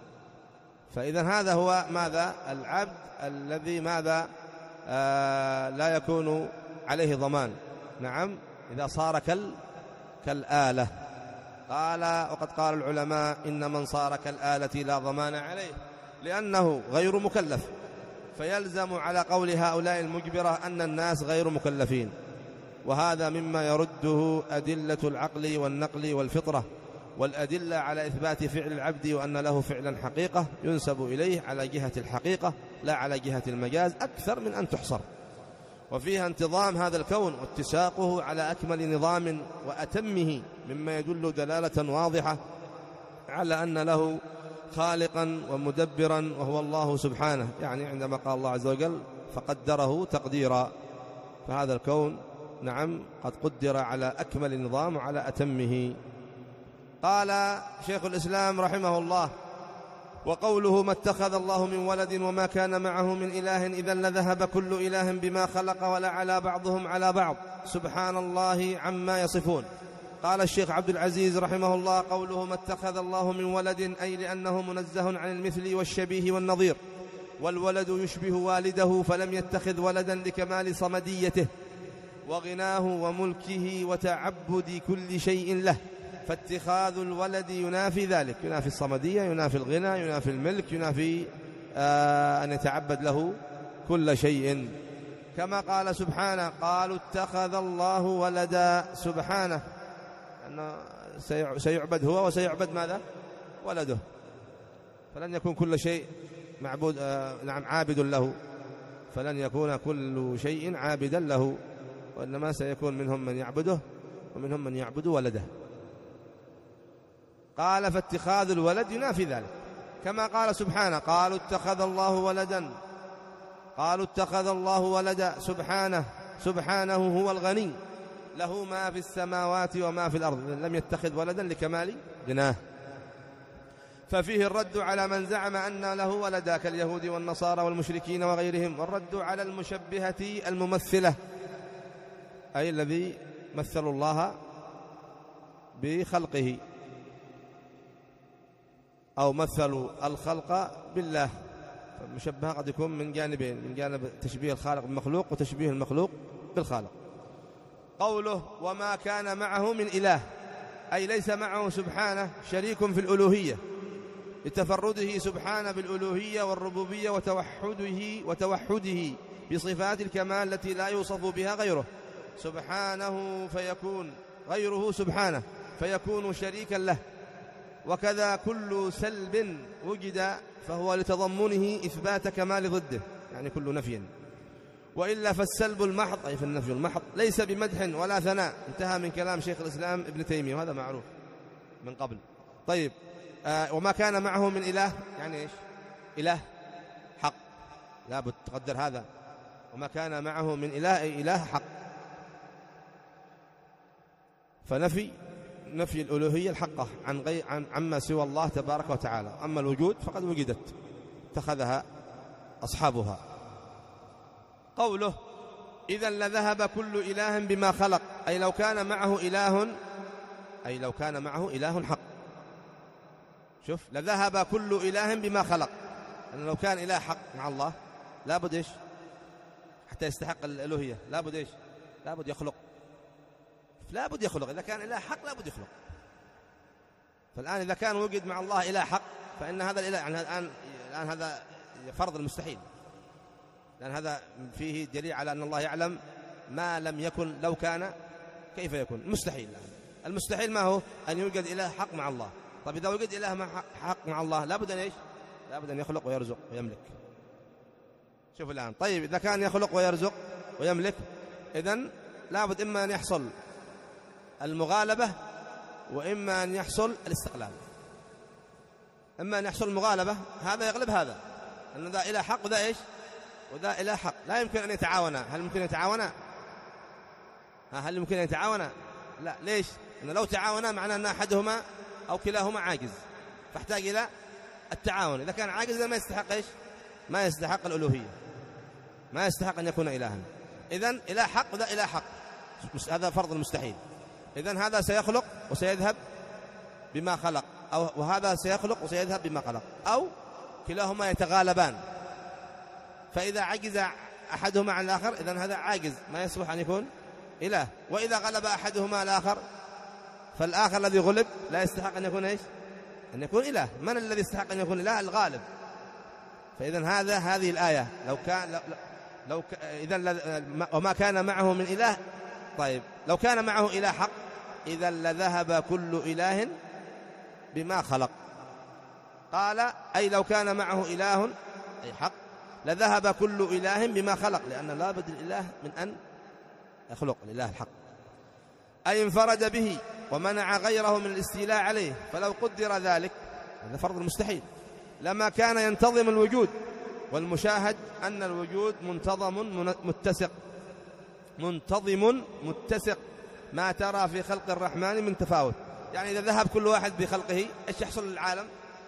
فإذا هذا هو ماذا؟ العبد الذي ماذا آه لا يكون عليه ضمان. نعم، إذا صار كال كالآلة. قال وقد قال العلماء إن من صار كالآلة لا ضمان عليه لأنه غير مكلف، فيلزم على قول هؤلاء المجبرة أن الناس غير مكلفين، وهذا مما يرده أدلة العقل والنقل والفطرة، والأدلة على إثبات فعل العبد وأن له فعلا حقيقة ينسب إليه على جهة الحقيقة لا على جهة المجاز أكثر من أن تحصر. وفيها انتظام هذا الكون واتساقه على أكمل نظام وأتمه، مما يدل دلالة واضحة على أن له خالقا ومدبرا وهو الله سبحانه. يعني عندما قال الله عز وجل فقدره تقديرا، فهذا الكون نعم قد قدر على أكمل نظام وعلى أتمه. قال شيخ الإسلام رحمه الله وقوله ما اتخذ الله من ولد وما كان معه من إله إذا لذهب كل إله بما خلق ولعلى بعضهم على بعض سبحان الله عما يصفون. قال الشيخ عبد العزيز رحمه الله قوله ما اتخذ الله من ولد أي لأنه منزه عن المثل والشبيه والنظير، والولد يشبه والده فلم يتخذ ولدا لكمال صمديته وغناه وملكه وتعبد كل شيء له، فاتخاذ الولد ينافي ذلك، ينافي الصمدية، ينافي الغنى، ينافي الملك، ينافي آه أن يتعبد له كل شيء. كما قال سبحانه قالوا اتخذ الله ولدا سبحانه، أنه سيعبد هو وسيعبد ماذا؟ ولده، فلن يكون كل شيء معبود آه نعم عابد له، فلن يكون كل شيء عابدا له، وإنما سيكون منهم من يعبده ومنهم من يعبد ولده. قال فاتخاذ الولد ينافي ذلك، كما قال سبحانه قالوا اتخذ الله ولدا، قالوا اتخذ الله ولدا سبحانه، سبحانه هو الغني له ما في السماوات وما في الأرض، لم يتخذ ولدا لكمال غناه. ففيه الرد على من زعم أن له ولدا كاليهود والنصارى والمشركين وغيرهم، والرد على المشبهة الممثلة، أي الذي مثلوا الله بخلقه أو مثلوا الخلق بالله. فالمشبهة قد يكون من جانبين، من جانب تشبيه الخالق بالمخلوق وتشبيه المخلوق بالخالق. قوله وما كان معه من إله أي ليس معه سبحانه شريك في الألوهية لتفرده سبحانه بالألوهية والربوبية وتوحده وتوحده بصفات الكمال التي لا يوصف بها غيره سبحانه، فيكون غيره سبحانه فيكون شريكا له. وكذا كل سلب وجد فهو لتضمنه إثبات كمال ضده، يعني كل نفي، وإلا فالسلب المحض أي فالنفي المحض ليس بمدح ولا ثناء. انتهى من كلام شيخ الإسلام ابن تيمية، وهذا معروف من قبل. طيب آه وما كان معه من إله يعني إيش؟ إله حق، لا بد تقدر هذا، وما كان معه من إله أي إله حق، فنفي نفي الألوهية الحقة عن غير عن عما سوى الله تبارك وتعالى. أما الوجود فقد وجدت اتخذها أصحابها. قوله إذا لذهب كل إله بما خلق أي لو كان معه إله، أي لو كان معه إله حق، شوف لذهب كل إله بما خلق، أنه لو كان إله حق مع الله لابد إيش حتى يستحق الألوهية؟ لابد إيش؟ لابد يخلق، لابد يخلق. إذا كان إله حق لابد يخلق. فالآن إذا كان وجد مع الله إله حق فإن هذا الإله يعني الآن الآن هذا فرض المستحيل، لأن هذا فيه دليل على أن الله يعلم ما لم يكن لو كان كيف يكون. مستحيل. المستحيل ما هو؟ أن يوجد إله حق مع الله. طيب إذا وجد إله مع حق مع الله لابد أن إيش؟ لابد أن يخلق ويرزق ويملك. شوف الآن، طيب إذا كان يخلق ويرزق ويملك إذن لابد إما أن يحصل المغالبة وإما أن يحصل الاستقلال. إما أن يحصل المغالبة، هذا يغلب هذا، أن ذا إله حق وذا إيش؟ وذا إله حق، لا يمكن أن يتعاونا. هل ممكن يتعاونا؟ هل يمكن أن يتعاونا؟ لا. ليش؟ أن لو تعاونا معناه أن أحدهما أو كلاهما عاجز، فاحتاج إلى التعاون. إذا كان عاجز ما يستحق إيش؟ ما يستحق الألوهية، ما يستحق أن يكون إلها. إذن إله حق وذا إله حق، هذا فرض المستحيل. إذن هذا سيخلق وسيذهب بما خلق، أو وهذا سيخلق وسيذهب بما خلق، أو كلاهما يتغالبان. فإذا عجز أحدهما عن الآخر إذن هذا عاجز ما يصلح أن يكون إله. وإذا غلب أحدهما الآخر فالآخر الذي غلب لا يستحق أن يكون إيش؟ أن يكون إله. من الذي يستحق أن يكون إله؟ الغالب. فإذن هذا هذه الآية لو كان لو, لو إذن وما كان معه من إله. طيب لو كان معه إله حق إذا لذهب كل إله بما خلق. قال أي لو كان معه إله أي حق لذهب كل إله بما خلق، لأن لا بد الإله من أن يخلق الإله الحق. أي انفرد به ومنع غيره من الاستيلاء عليه. فلو قدر ذلك، هذا فرض المستحيل، لما كان ينتظم الوجود. والمشاهد أن الوجود منتظم متسق، منتظم متسق، ما ترى في خلق الرحمن من تفاوت. يعني إذا ذهب كل واحد بخلقه إيش يحصل للعالم؟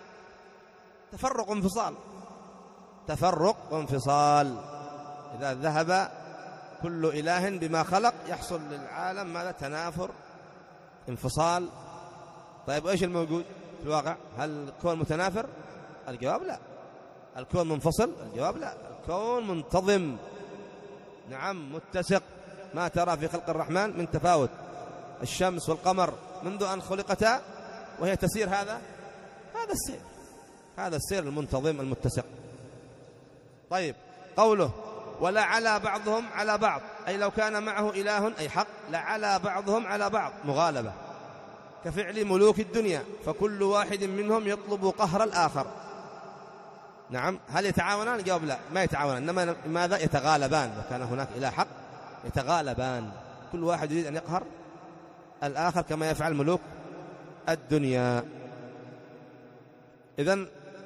تفرق وانفصال، تفرق وانفصال. إذا ذهب كل إله بما خلق يحصل للعالم ماذا؟ تنافر، انفصال. طيب إيش الموجود في الواقع؟ هل الكون متنافر؟ الجواب لا. الكون منفصل؟ الجواب لا. الكون منتظم، نعم متسق، ما ترى في خلق الرحمن من تفاوت. الشمس والقمر منذ أن خلقتا وهي تسير، هذا هذا السير، هذا السير المنتظم المتسق. طيب قوله ولعلى بعضهم على بعض، أي لو كان معه إله أي حق لعلى بعضهم على بعض، مغالبة، كفعل ملوك الدنيا، فكل واحد منهم يطلب قهر الآخر. نعم. هل يتعاونان؟ الجواب لا، ما يتعاونان، إنما ماذا؟ يتغالبان. لو كان هناك إله حق يتغالبان، كل واحد يريد أن يقهر الآخر كما يفعل ملوك الدنيا. إذن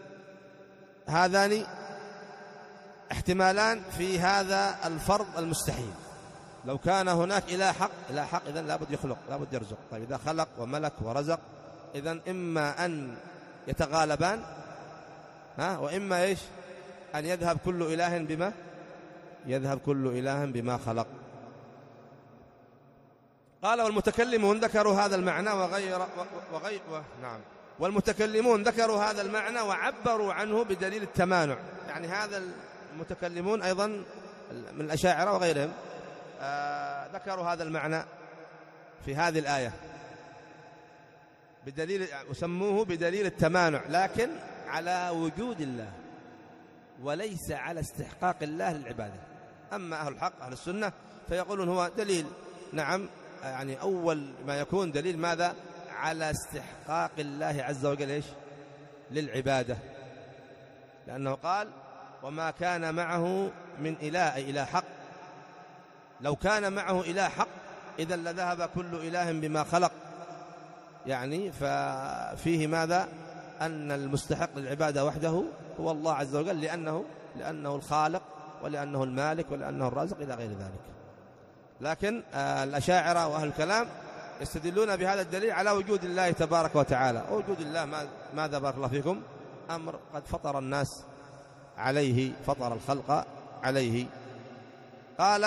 هذان احتمالان في هذا الفرض المستحيل. لو كان هناك إله حق، إله حق إذن لابد يخلق، لابد يرزق. طيب إذا خلق وملك ورزق إذن إما أن يتغالبان، ها، وإما إيش؟ أن يذهب كل إله بما يذهب كل إله بما خلق. قال والمتكلمون ذكروا هذا المعنى وغير وغير نعم والمتكلمون ذكروا هذا المعنى وعبروا عنه بدليل التمانع. يعني هذا المتكلمون أيضا من الأشاعرة وغيرهم آه ذكروا هذا المعنى في هذه الآية بدليل، وسموه بدليل التمانع، لكن على وجود الله وليس على استحقاق الله للعبادة. أما أهل الحق أهل السنة فيقولون هو دليل، نعم، يعني أول ما يكون دليل ماذا؟ على استحقاق الله عز وجل إيش؟ للعبادة، لأنه قال وما كان معه من إله أي إله حق. لو كان معه إله حق إذا لذهب كل إله بما خلق. يعني ففيه ماذا؟ أن المستحق للعبادة وحده هو الله عز وجل، لأنه لأنه الخالق ولأنه المالك ولأنه الرازق إلى غير ذلك. لكن الأشاعرة وأهل الكلام يستدلون بهذا الدليل على وجود الله تبارك وتعالى. وجود الله ماذا بارك الله فيكم؟ أمر قد فطر الناس عليه، فطر الخلق عليه. قال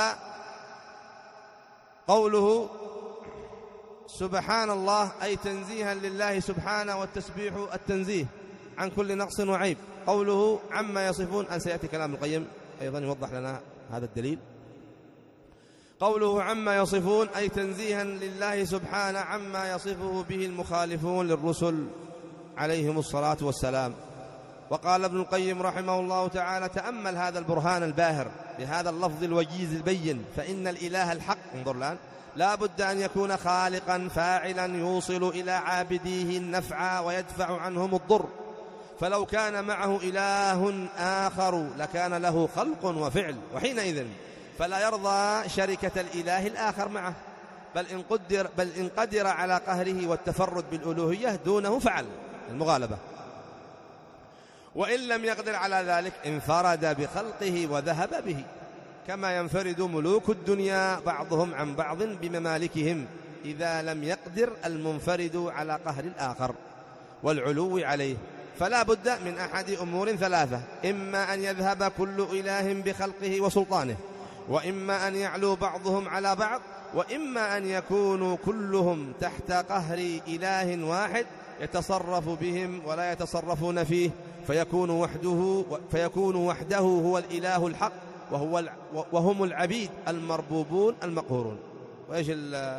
قوله سبحان الله أي تنزيها لله سبحانه، والتسبيح التنزيه، عن كل نقص وعيب. قوله عما يصفون، أن سيأتي كلام القيم أيضا يوضح لنا هذا الدليل. قوله عما يصفون أي تنزيها لله سبحانه عما يصفه به المخالفون للرسل عليهم الصلاة والسلام. وقال ابن القيم رحمه الله تعالى: تأمل هذا البرهان الباهر بهذا اللفظ الوجيز البين، فإن الإله الحق، انظر الآن، لا بد أن يكون خالقا فاعلا يوصل إلى عابديه النفع ويدفع عنهم الضر، فلو كان معه إله آخر لكان له خلق وفعل، وحينئذ فلا يرضى شركة الإله الآخر معه، بل إن قدر, بل إن قدر على قهره والتفرد بالألوهية دونه فعل المغالبة، وإن لم يقدر على ذلك انفرد بخلقه وذهب به، كما ينفرد ملوك الدنيا بعضهم عن بعض بممالكهم إذا لم يقدر المنفرد على قهر الآخر والعلو عليه. فلا بد من أحد أمور ثلاثة: إما أن يذهب كل إله بخلقه وسلطانه، وإما أن يعلو بعضهم على بعض، وإما أن يكونوا كلهم تحت قهر إله واحد يتصرف بهم ولا يتصرفون فيه، فيكون وحده فيكون وحده هو الإله الحق، وهو وهم العبيد المربوبون المقهورون. وإيش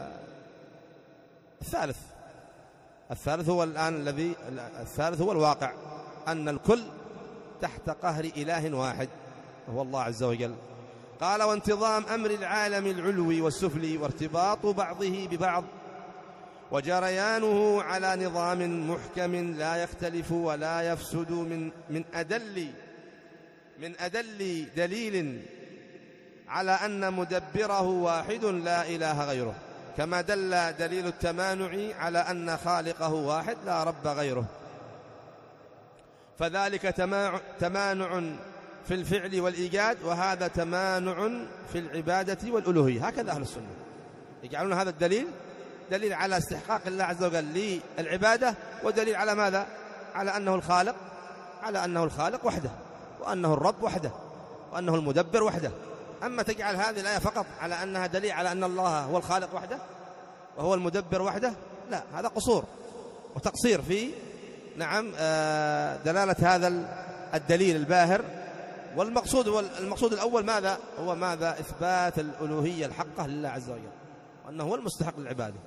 الثالث؟ الثالث هو الآن الذي الثالث هو الواقع، أن الكل تحت قهر إله واحد وهو الله عز وجل. قال: وانتظام أمر العالم العلوي والسفلي وارتباط بعضه ببعض وجريانه على نظام محكم لا يختلف ولا يفسد من من أدل من أدل دليل على أن مدبره واحد لا إله غيره، كما دل دليل التمانع على أن خالقه واحد لا رب غيره، فذلك تمانع في الفعل والإيجاد، وهذا تمانع في العبادة والألوهية. هكذا أهل السنة يجعلون هذا الدليل دليل على استحقاق الله عز وجل للعبادة، ودليل على ماذا؟ على أنه الخالق، على أنه الخالق وحده، وأنه الرب وحده، وأنه المدبر وحده. أما تجعل هذه الآية فقط على أنها دليل على أن الله هو الخالق وحده وهو المدبر وحده، لا، هذا قصور وتقصير في نعم دلالة هذا الدليل الباهر. والمقصود المقصود الأول ماذا؟ هو ماذا؟ إثبات الألوهية الحقة لله عز وجل، وأنه هو المستحق للعبادة.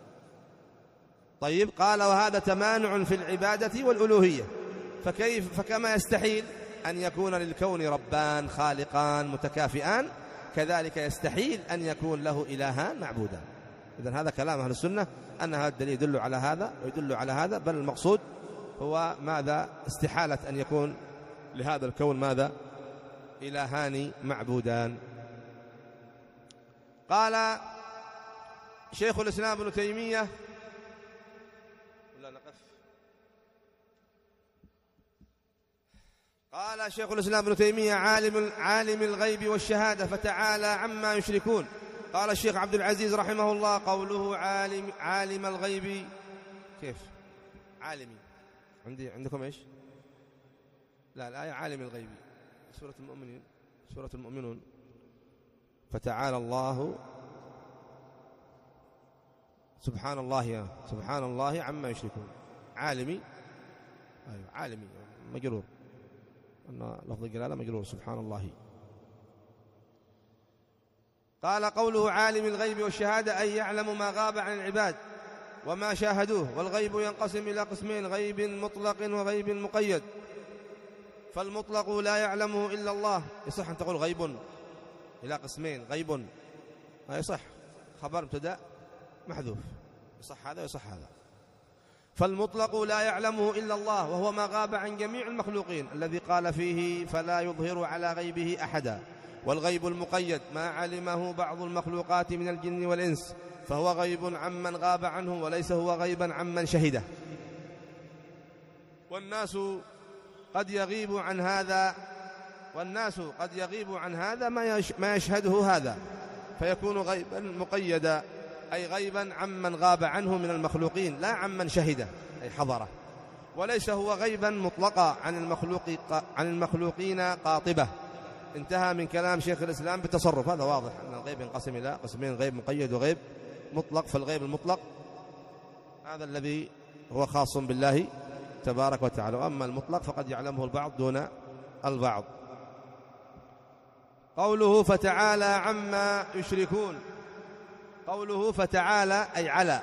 طيب، قال: وهذا تمانع في العبادة والألوهية، فكيف فكما يستحيل أن يكون للكون ربان خالقان متكافئان، كذلك يستحيل أن يكون له إلهان معبودان. إذن هذا كلام أهل السنة، أن هذا الدليل يدل على هذا ويدل على هذا، بل المقصود هو ماذا؟ استحالة أن يكون لهذا الكون ماذا؟ إلهان معبودان. قال شيخ الإسلام ابن تيمية لا نقف قال شيخ الإسلام ابن تيمية: عالم عالم الغيب والشهادة فتعالى عما يشركون. قال الشيخ عبد العزيز رحمه الله: قوله عالم عالم الغيب، كيف عالمي؟ عندي عندكم ايش؟ لا، الآية عالم الغيب، سورة المؤمنين، سورة المؤمنون، فتعالى الله سبحان الله يا سبحان الله عما يشركون. عالمي، أيوة عالمي مجرور، أن لفظ الجلالة مجرور، سبحان الله. قال: قوله عالم الغيب والشهادة أي يعلم ما غاب عن العباد وما شاهدوه. والغيب ينقسم إلى قسمين: غيب مطلق وغيب مقيد. فالمطلق لا يعلمه إلا الله، يصح أن تقول غيب إلى قسمين: غيب، ما يصح، خبر مبتدأ محذوف، يصح هذا ويصح هذا. فالمطلق لا يعلمه إلا الله، وهو ما غاب عن جميع المخلوقين الذي قال فيه: فلا يظهر على غيبه أحدا. والغيب المقيد ما علمه بعض المخلوقات من الجن والإنس، فهو غيب عمن غاب عنه وليس هو غيبا عمن شهده. والناس قد يغيب عن هذا والناس قد يغيب عن هذا ما يشهده هذا، فيكون غيبا مقيدا، أي غيبا عمن غاب عنه من المخلوقين لا عمن شهده أي حضره. وليس هو غيبا مطلقا عن المخلوق عن المخلوقين قاطبة. انتهى من كلام شيخ الإسلام بالتصرف. هذا واضح أن الغيب ينقسم إلى قسمين: غيب مقيد وغيب مطلق. فالغيب المطلق هذا الذي هو خاص بالله تبارك وتعالى، وأما المطلق فقد يعلمه البعض دون البعض. قوله فتعالى عما يشركون، قوله فتعالى أي على،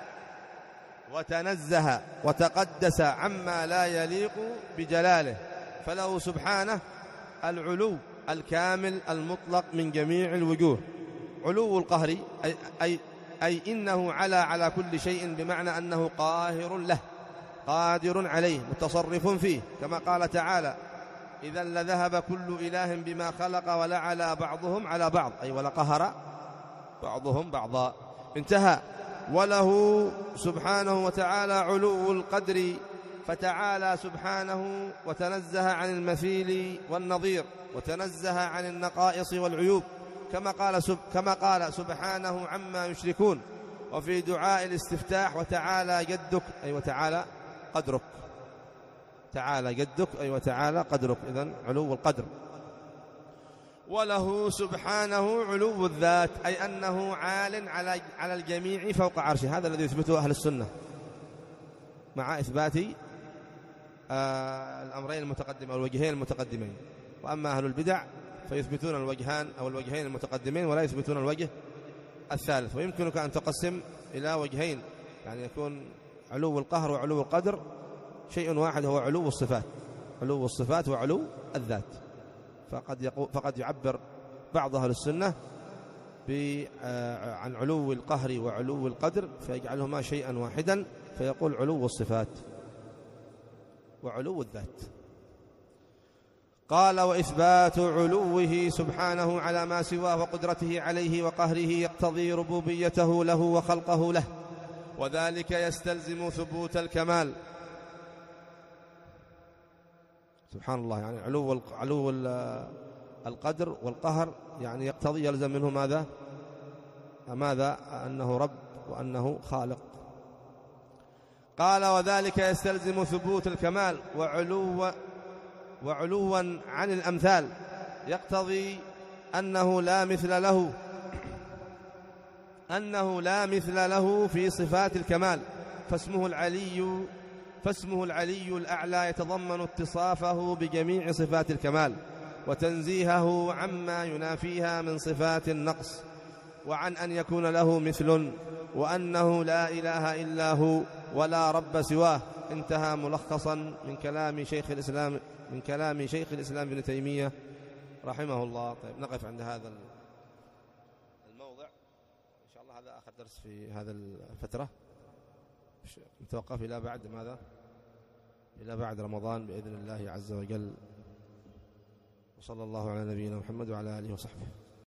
وتنزه وتقدس عما لا يليق بجلاله، فله سبحانه العلو الكامل المطلق من جميع الوجوه. علو القهر أي, أي, أي إنه على على كل شيء، بمعنى أنه قاهر له قادر عليه متصرف فيه، كما قال تعالى إذا لذهب كل إله بما خلق ولعلى بعضهم على بعض، أي ولقهر بعضهم بعضا، انتهى. وله سبحانه وتعالى علو القدر، فتعالى سبحانه وتنزه عن المثيل والنظير، وتنزه عن النقائص والعيوب، كما قال سب كما قال سبحانه عما يشركون. وفي دعاء الاستفتاح وتعالى جدك أي وتعالى قدرك، تعالى جدك أي وتعالى قدرك، إذن علو القدر. وله سبحانه علو الذات، أي أنه عال على على الجميع فوق عرشه، هذا الذي يثبته أهل السنة مع إثبات آه الأمرين المتقدمين أو الوجهين المتقدمين. وأما أهل البدع فيثبتون الوجهان أو الوجهين المتقدمين ولا يثبتون الوجه الثالث. ويمكنك أن تقسم إلى وجهين، يعني يكون علو القهر وعلو القدر شيء واحد، هو علو الصفات، علو الصفات وعلو الذات. فقد يقول فقد يعبر بعض أهل السنة عن علو القهر وعلو القدر فيجعلهما شيئا واحدا، فيقول علو الصفات وعلو الذات. قال وإثبات علوه سبحانه على ما سواه وقدرته عليه وقهره يقتضي ربوبيته له وخلقه له، وذلك يستلزم ثبوت الكمال. سبحان الله، يعني علو علو القدر والقهر يعني يقتضي يلزم منه ماذا؟ ماذا؟ أنه رب وأنه خالق. قال وذلك يستلزم ثبوت الكمال وعلو وعلوا عن الأمثال، يقتضي أنه لا مثل له أنه لا مثل له في صفات الكمال، فاسمه العلي فاسمه العلي الأعلى يتضمن اتصافه بجميع صفات الكمال وتنزيهه عما ينافيها من صفات النقص، وعن أن يكون له مثل، وأنه لا إله إلا هو ولا رب سواه. انتهى ملخصا من كلام شيخ الإسلام من كلام شيخ الإسلام ابن تيمية رحمه الله. طيب نقف عند هذا الموضع إن شاء الله. هذا آخر درس في هذا الفترة، نتوقف إلى بعد ماذا؟ إلى بعد رمضان بإذن الله عز وجل. وصلى الله على نبينا محمد وعلى آله وصحبه.